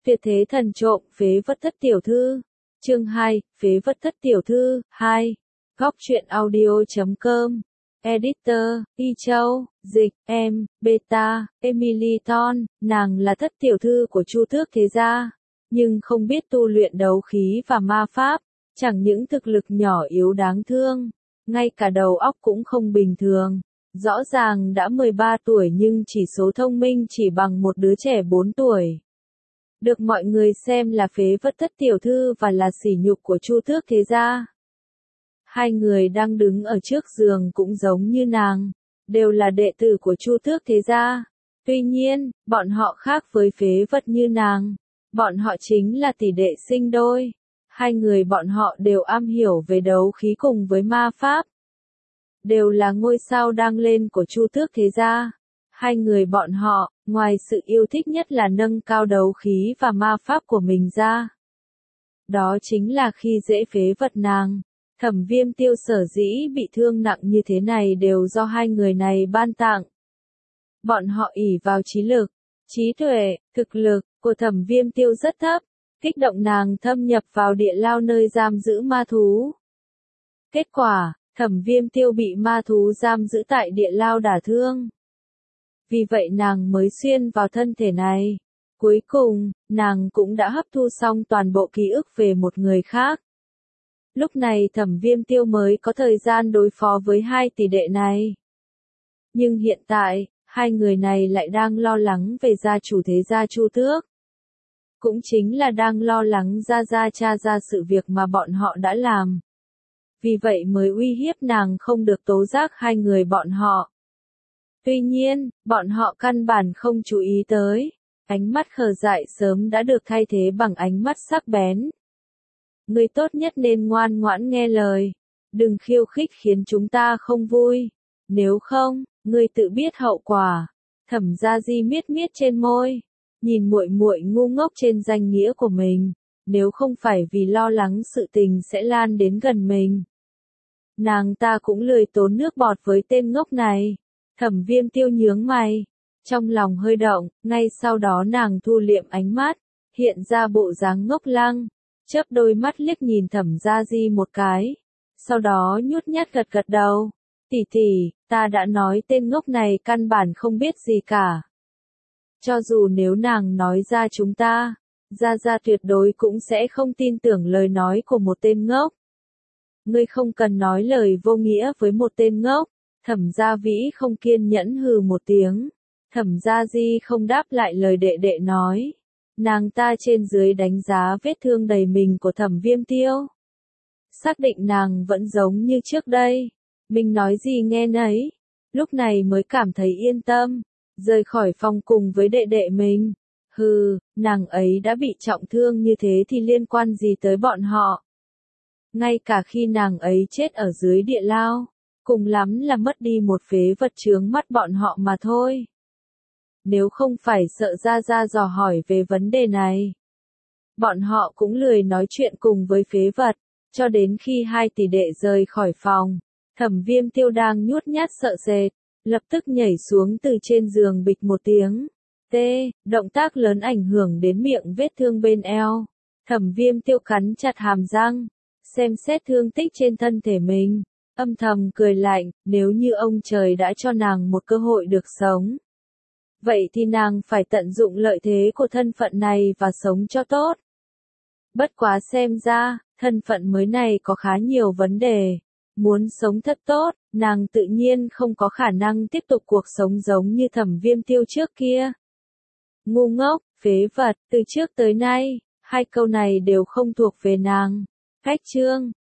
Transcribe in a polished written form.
Tuyệt thế thần trộm, phế vật thất tiểu thư. Chương 2, phế vật thất tiểu thư, 2. Góc truyện audio.com. Editor, Y Châu, dịch, em, Beta, Emily Thorn, nàng là thất tiểu thư của Chu Tước thế gia, nhưng không biết tu luyện đấu khí và ma pháp, chẳng những thực lực nhỏ yếu đáng thương, ngay cả đầu óc cũng không bình thường. Rõ ràng đã 13 tuổi nhưng chỉ số thông minh chỉ bằng một đứa trẻ 4 tuổi. Được mọi người xem là phế vật thất tiểu thư và là sỉ nhục của Chu Tước thế gia. Hai người đang đứng ở trước giường cũng giống như nàng, đều là đệ tử của Chu Tước thế gia. Tuy nhiên, bọn họ khác với phế vật như nàng. Bọn họ chính là tỷ đệ sinh đôi. Hai người bọn họ đều am hiểu về đấu khí cùng với ma pháp. Đều là ngôi sao đang lên của Chu Tước thế gia. Hai người bọn họ, ngoài sự yêu thích nhất là nâng cao đấu khí và ma pháp của mình ra. Đó chính là khi dễ phế vật nàng. Thẩm Viêm Tiêu sở dĩ bị thương nặng như thế này đều do hai người này ban tặng. Bọn họ ỷ vào trí lực, trí tuệ, thực lực của Thẩm Viêm Tiêu rất thấp, kích động nàng thâm nhập vào địa lao nơi giam giữ ma thú. Kết quả, Thẩm Viêm Tiêu bị ma thú giam giữ tại địa lao đả thương. Vì vậy nàng mới xuyên vào thân thể này. Cuối cùng, nàng cũng đã hấp thu xong toàn bộ ký ức về một người khác. Lúc này Thẩm Viêm Tiêu mới có thời gian đối phó với hai tỷ đệ này. Nhưng hiện tại, hai người này lại đang lo lắng về gia chủ thế gia Chu Tước. Cũng chính là đang lo lắng gia tra ra sự việc mà bọn họ đã làm. Vì vậy mới uy hiếp nàng không được tố giác hai người bọn họ. Tuy nhiên, bọn họ căn bản không chú ý tới. Ánh mắt khờ dại sớm đã được thay thế bằng ánh mắt sắc bén. Ngươi tốt nhất nên ngoan ngoãn nghe lời. Đừng khiêu khích khiến chúng ta không vui. Nếu không, ngươi tự biết hậu quả. Thẩm Gia Di miết miết trên môi. Nhìn muội muội ngu ngốc trên danh nghĩa của mình. Nếu không phải vì lo lắng sự tình sẽ lan đến gần mình. Nàng ta cũng lười tốn nước bọt với tên ngốc này. Thẩm Viêm Tiêu nhướng mày. Trong lòng hơi động, ngay sau đó nàng thu liệm ánh mắt. Hiện ra bộ dáng ngốc lăng. Chớp đôi mắt liếc nhìn Thẩm Gia Di một cái. Sau đó nhút nhát gật gật đầu. Tỷ tỷ, ta đã nói tên ngốc này căn bản không biết gì cả. Cho dù nếu nàng nói ra chúng ta, Gia tuyệt đối cũng sẽ không tin tưởng lời nói của một tên ngốc. Ngươi không cần nói lời vô nghĩa với một tên ngốc. Thẩm Gia Vĩ không kiên nhẫn hừ một tiếng. Thẩm Gia Di không đáp lại lời đệ đệ nói. Nàng ta trên dưới đánh giá vết thương đầy mình của Thẩm Viêm Tiêu. Xác định nàng vẫn giống như trước đây. Mình nói gì nghe nấy. Lúc này mới cảm thấy yên tâm. Rời khỏi phòng cùng với đệ đệ mình. Hừ, nàng ấy đã bị trọng thương như thế thì liên quan gì tới bọn họ. Ngay cả khi nàng ấy chết ở dưới địa lao. Cùng lắm là mất đi một phế vật chướng mắt bọn họ mà thôi. Nếu không phải sợ Gia dò hỏi về vấn đề này. Bọn họ cũng lười nói chuyện cùng với phế vật. Cho đến khi hai tỷ đệ rời khỏi phòng. Thẩm Viêm Tiêu đang nhút nhát sợ sệt. Lập tức nhảy xuống từ trên giường bịch một tiếng. Động tác lớn ảnh hưởng đến miệng vết thương bên eo. Thẩm Viêm Tiêu cắn chặt hàm răng. Xem xét thương tích trên thân thể mình. Âm thầm cười lạnh, nếu như ông trời đã cho nàng một cơ hội được sống. Vậy thì nàng phải tận dụng lợi thế của thân phận này và sống cho tốt. Bất quá xem ra, thân phận mới này có khá nhiều vấn đề. Muốn sống thật tốt, nàng tự nhiên không có khả năng tiếp tục cuộc sống giống như Thẩm Viêm Tiêu trước kia. Ngu ngốc, phế vật, từ trước tới nay, hai câu này đều không thuộc về nàng. Cách chương